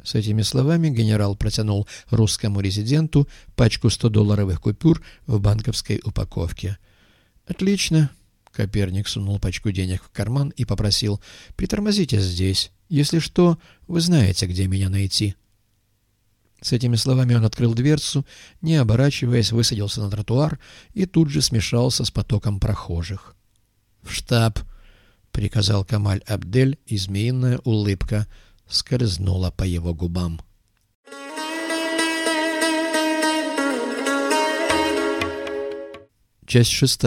С этими словами генерал протянул русскому резиденту пачку 100-долларовых купюр в банковской упаковке. «Отлично». Коперник сунул пачку денег в карман и попросил: «Притормозите здесь. Если что, вы знаете, где меня найти». С этими словами он открыл дверцу, не оборачиваясь, высадился на тротуар и тут же смешался с потоком прохожих. «В штаб!» — приказал Камаль Абдель, и змеиная улыбка скользнула по его губам. Часть 6.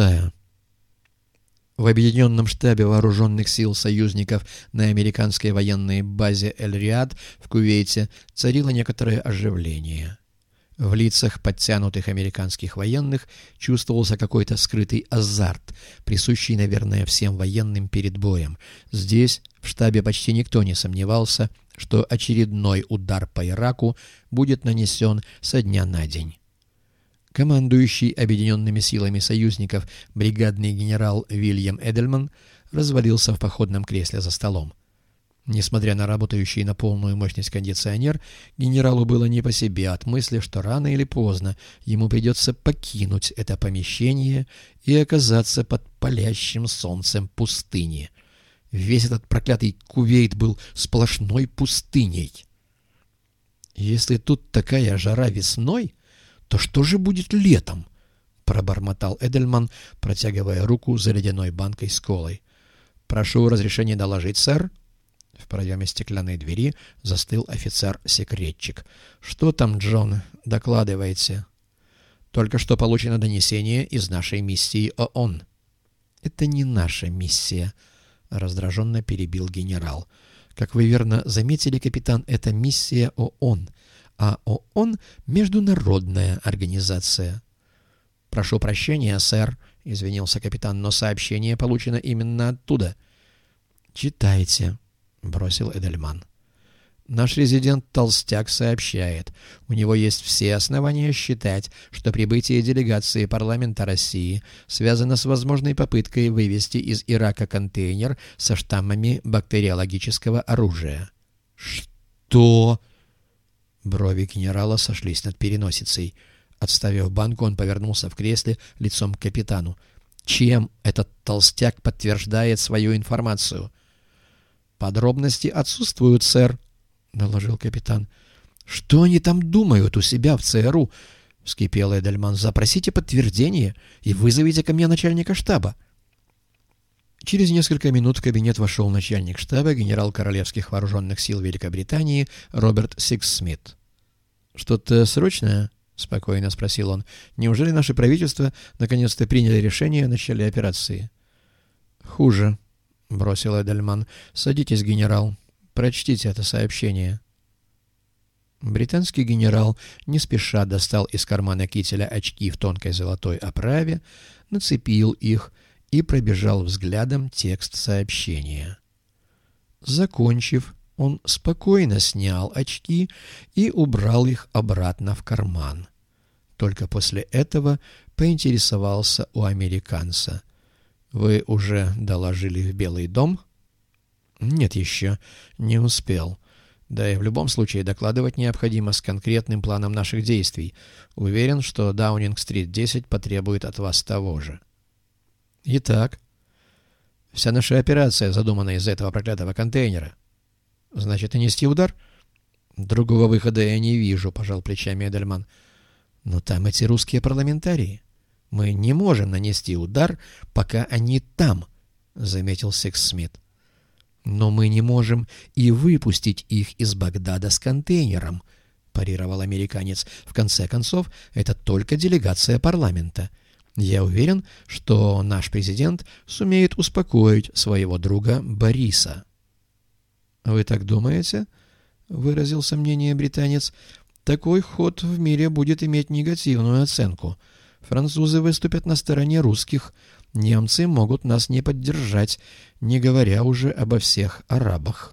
В Объединенном штабе вооруженных сил союзников на американской военной базе Эль-Риад в Кувейте царило некоторое оживление. В лицах подтянутых американских военных чувствовался какой-то скрытый азарт, присущий, наверное, всем военным перед боем. Здесь, в штабе, почти никто не сомневался, что очередной удар по Ираку будет нанесен со дня на день. Командующий объединенными силами союзников бригадный генерал Вильям Эдельман развалился в походном кресле за столом. Несмотря на работающий на полную мощность кондиционер, генералу было не по себе от мысли, что рано или поздно ему придется покинуть это помещение и оказаться под палящим солнцем пустыни. Весь этот проклятый Кувейт был сплошной пустыней. «Если тут такая жара весной, то что же будет летом?» — пробормотал Эдельман, протягивая руку за ледяной банкой с колой. «Прошу разрешения доложить, сэр». В проеме стеклянной двери застыл офицер-секретчик. «Что там, Джон? Докладывайте». «Только что получено донесение из нашей миссии ООН». «Это не наша миссия», — раздраженно перебил генерал. «Как вы верно заметили, капитан, это миссия ООН, а ООН — международная организация». «Прошу прощения, сэр», — извинился капитан, — «но сообщение получено именно оттуда». «Читайте», — бросил Эдельман. «Наш резидент Толстяк сообщает, у него есть все основания считать, что прибытие делегации парламента России связано с возможной попыткой вывести из Ирака контейнер со штаммами бактериологического оружия». «Что?» Брови генерала сошлись над переносицей. Отставив банку, он повернулся в кресле лицом к капитану. «Чем этот толстяк подтверждает свою информацию?» «Подробности отсутствуют, сэр», — доложил капитан. «Что они там думают у себя в ЦРУ?» — вскипел Эдельман. «Запросите подтверждение и вызовите ко мне начальника штаба». Через несколько минут в кабинет вошел начальник штаба, генерал Королевских вооруженных сил Великобритании Роберт Сикс-Смит. «Что-то срочное?» — спокойно спросил он. «Неужели наше правительство наконец-то приняло решение о начале операции?» «Хуже», — бросил Эдельман. «Садитесь, генерал. Прочтите это сообщение». Британский генерал не спеша достал из кармана кителя очки в тонкой золотой оправе, нацепил их и пробежал взглядом текст сообщения. Закончив, он спокойно снял очки и убрал их обратно в карман. Только после этого поинтересовался у американца: «Вы уже доложили в Белый дом?» «Нет еще, не успел. Да и в любом случае докладывать необходимо с конкретным планом наших действий. Уверен, что Даунинг-стрит 10 потребует от вас того же». «Итак, вся наша операция задумана из-за этого проклятого контейнера. Значит, и нести удар?» «Другого выхода я не вижу», — пожал плечами Эдельман. «Но там эти русские парламентарии. Мы не можем нанести удар, пока они там», — заметил Сикс-Смит. «Но мы не можем и выпустить их из Багдада с контейнером», — парировал американец. «В конце концов, это только делегация парламента. Я уверен, что наш президент сумеет успокоить своего друга Бориса». «Вы так думаете?» — выразил сомнение британец. «Такой ход в мире будет иметь негативную оценку. Французы выступят на стороне русских. Немцы могут нас не поддержать, не говоря уже обо всех арабах».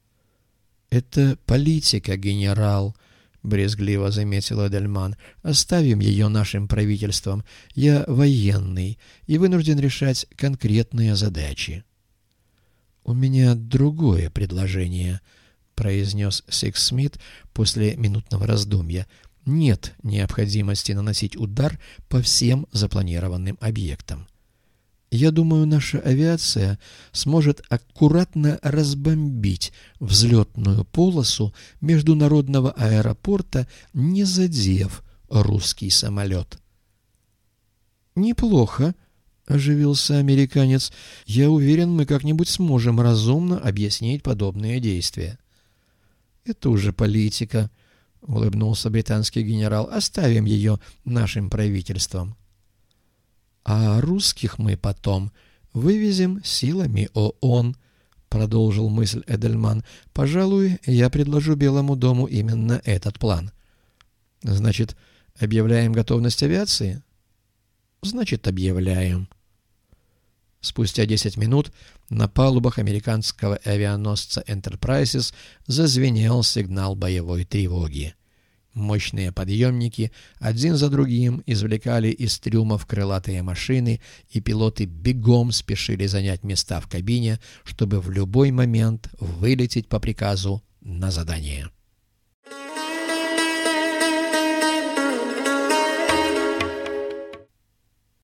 «Это политика, генерал», — брезгливо заметил Эдельман. «Оставим ее нашим правительством. Я военный и вынужден решать конкретные задачи». «У меня другое предложение», — — произнес Сикс Смит после минутного раздумья. «Нет необходимости наносить удар по всем запланированным объектам. Я думаю, наша авиация сможет аккуратно разбомбить взлетную полосу международного аэропорта, не задев русский самолет». «Неплохо», — оживился американец. «Я уверен, мы как-нибудь сможем разумно объяснить подобные действия». «Это уже политика», — улыбнулся британский генерал. «Оставим ее нашим правительствам». «А русских мы потом вывезем силами ООН», — продолжил мысль Эдельман. «Пожалуй, я предложу Белому дому именно этот план». «Значит, объявляем готовность авиации?» «Значит, объявляем». Спустя 10 минут на палубах американского авианосца Enterprises зазвенел сигнал боевой тревоги. Мощные подъемники один за другим извлекали из трюмов крылатые машины, и пилоты бегом спешили занять места в кабине, чтобы в любой момент вылететь по приказу на задание.